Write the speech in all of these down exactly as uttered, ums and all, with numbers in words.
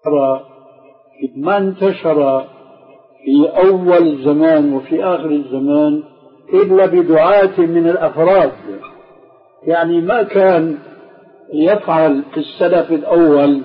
ما انتشر في أول الزمان وفي آخر الزمان إلا بدعاة من الأفراد. يعني ما كان يفعل السلف الأول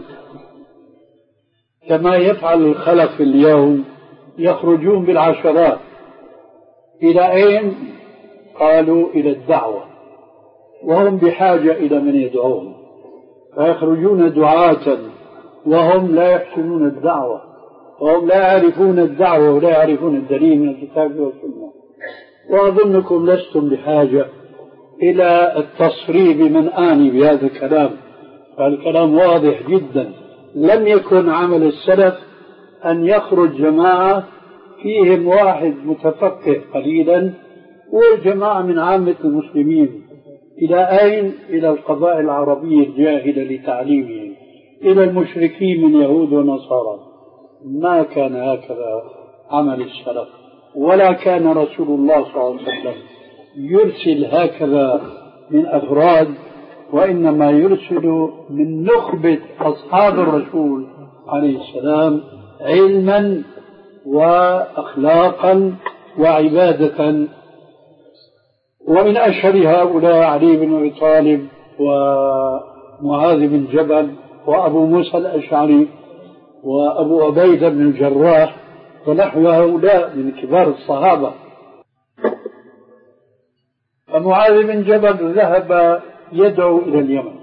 كما يفعل الخلف اليوم، يخرجون بالعشرات. إلى أين؟ قالوا إلى الدعوة، وهم بحاجة إلى من يدعوهم، فيخرجون دعاة وهم لا يحسنون الدعوة، وهم لا يعرفون الدعوة ولا يعرفون الدليل من الكتاب والسنة. وأظنكم لستم بحاجة إلى التصريح بمن آني بهذا الكلام، فالكلام واضح جدا. لم يكن عمل السلف أن يخرج جماعة فيهم واحد متفقه قليلا والجماعة من عامة المسلمين. إلى أين؟ إلى القبائل العربية الجاهلة لتعليمهم، إلى المشركين من يهود ونصارى. ما كان هكذا عمل السلف، ولا كان رسول الله صلى الله عليه وسلم يرسل هكذا من أفراد، وإنما يرسل من نخبة أصحاب الرسول عليه السلام علما وأخلاقا وعبادة. ومن أشهر هؤلاء علي بن أبي طالب ومعاذ بن جبل وأبو موسى الأشعري وأبو عبيدة بن الجراح ونحو هؤلاء من كبار الصحابة. فمعاذ بن جبل ذهب يدعو إلى اليمن،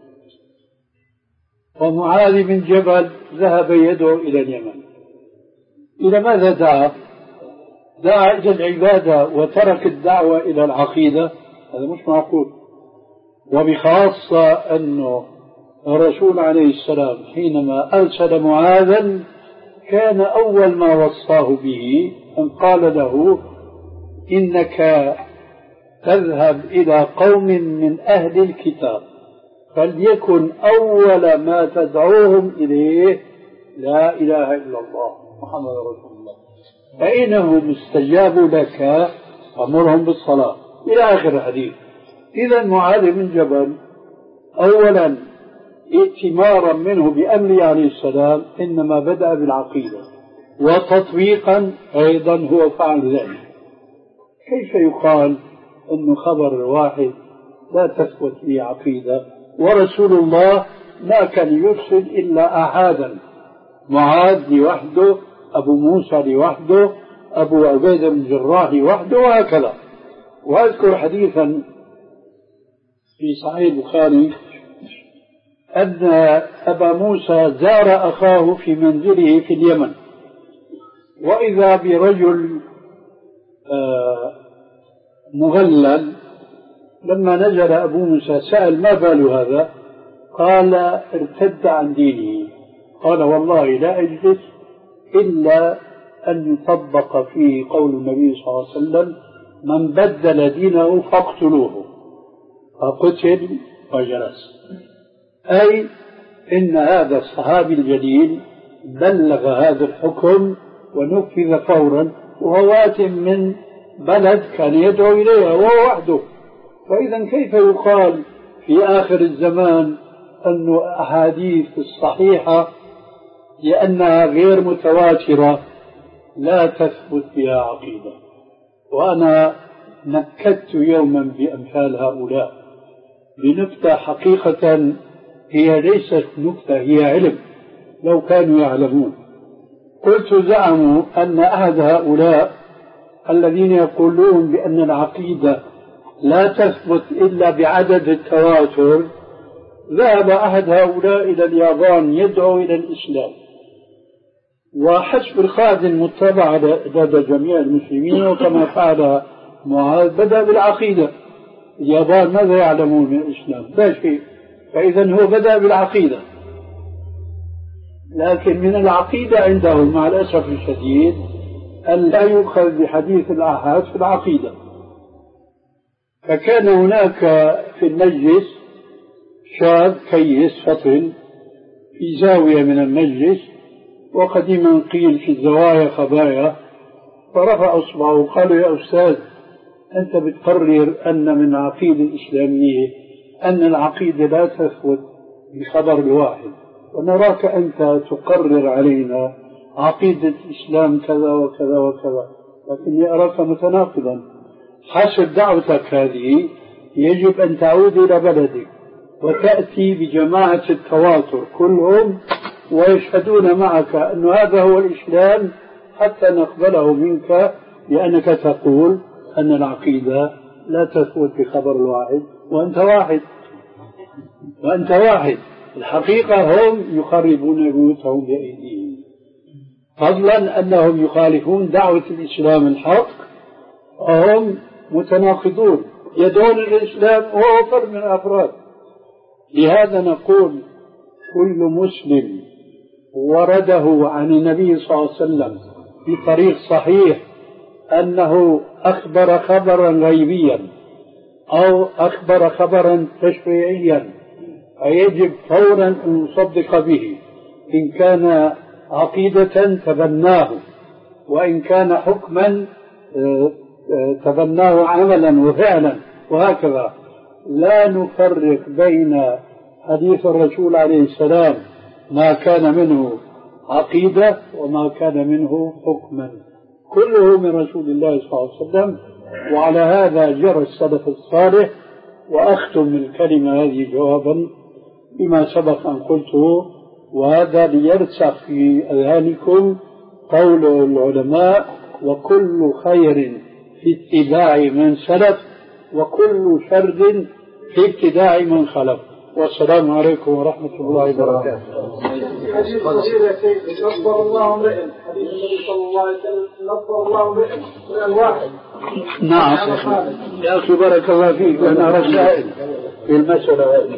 ومعاذ بن جبل ذهب يدعو إلى اليمن. إلى ماذا دعا؟ دعا إلى العبادة وترك الدعوة إلى العقيدة. هذا مش معقول. وبخاصة أنه الرسول عليه السلام حينما أرسل معاذا كان أول ما وصاه به أن قال له: إنك تذهب إلى قوم من أهل الكتاب، فليكن أول ما تدعوهم إليه لا إله إلا الله محمد رسول الله، فإنهم استجابوا لك فمرهم بالصلاة، إلى آخر الحديث. إذا معاذ بن جبل أولا ائتمارا منه بأمره عليه السلام إنما بدأ بالعقيدة، وتطبيقا أيضا هو فعل ذلك. كيف يقال أنه خبر واحد لا تثبت فيه عقيدة؟ ورسول الله ما كان يرسل إلا أحدا، معاذ لوحده، أبو موسى لوحده، أبو عبيدة بن الجراح لوحده، وهكذا. وأذكر حديثا في صحيح البخاري أن أبا موسى زار أخاه في منزله في اليمن، وإذا برجل مغلل. لما نزل أبو موسى سأل: ما بال هذا؟ قال: ارتد عن دينه. قال: والله لا أجلس إلا أن يطبق فيه قول النبي صلى الله عليه وسلم: من بدل دينه فاقتلوه. فقتل وجلس. أي إن هذا الصحابي الجليل بلغ هذا الحكم ونفذ فورا، وهو آت من بلد كان يدعو إليها وهو وحده. فإذا كيف يقال في آخر الزمان أن أحاديث الصحيحة لأنها غير متواترة لا تثبت فيها عقيدة؟ وأنا نكدت يوما بأمثال هؤلاء بنكتة حقيقة هي ليست نكتة، هي علم لو كانوا يعلمون. قلت: زعموا أن أحد هؤلاء الذين يقولون بأن العقيدة لا تثبت إلا بعدد التواتر، ذهب أحد هؤلاء إلى اليابان يدعو إلى الإسلام، وحسب الخادم المتبع لدى جميع المسلمين، وكما فعل معاذ بدأ بالعقيدة. اليابان ماذا يعلمون من الإسلام؟ لا شيء. فإذا هو بدأ بالعقيدة، لكن من العقيدة عندهم مع الأسف الشديد أن لا يؤخذ بحديث الآحاد في العقيدة. فكان هناك في المجلس شاب كيس فطن في زاوية من المجلس، وقديما قيل في الزوايا خبايا، فرفع أصبعه وقال: يا أستاذ، أنت بتقرر أن من العقيدة الإسلامية أن العقيدة لا تثبت بخبر الواحد، ونراك أنت تقرر علينا عقيدة الإسلام كذا وكذا وكذا، لكني أراك متناقضا. حسب دعوتك هذه يجب أن تعود إلى بلدك وتأتي بجماعة التواتر كلهم ويشهدون معك أن هذا هو الإسلام حتى نقبله منك، لأنك تقول أن العقيدة لا تثبت بخبر الواحد وأنت واحد وأنت واحد. الحقيقة هم يخربون بيوتهم بأيديهم، فضلا أنهم يخالفون دعوة الإسلام الحق وهم متناقضون يدعون الإسلام وهو فرد من الأفراد. لهذا نقول كل مسلم ورده عن النبي صلى الله عليه وسلم بطريق صحيح أنه أخبر خبرا غيبيا أو أخبر خبرا تشريعيا فيجب فورا أن نصدق به، إن كان عقيدة تبناه وإن كان حكما تبناه عملا وفعلا، وهكذا. لا نفرق بين حديث الرسول عليه السلام ما كان منه عقيدة وما كان منه حكما، كله من رسول الله صلى الله عليه وسلم. وعلى هذا جرى السلف الصالح. وأختم الكلمة هذه جوابا بما سبق أن قلته، وهذا ليرسخ في أذهانكم قول العلماء: وكل خير في اتباع من سلف وكل شر في ابتداع من خلف. والسلام عليكم ورحمة الله وبركاته. حديث صغير يا سيدي، نصر الله امرئ، حديث النبي صلى الله عليه وسلم: نصر الله امرئ من الواحد. نعم يا أخي بارك الله فيك، أنا رسائل في المسألة هذه.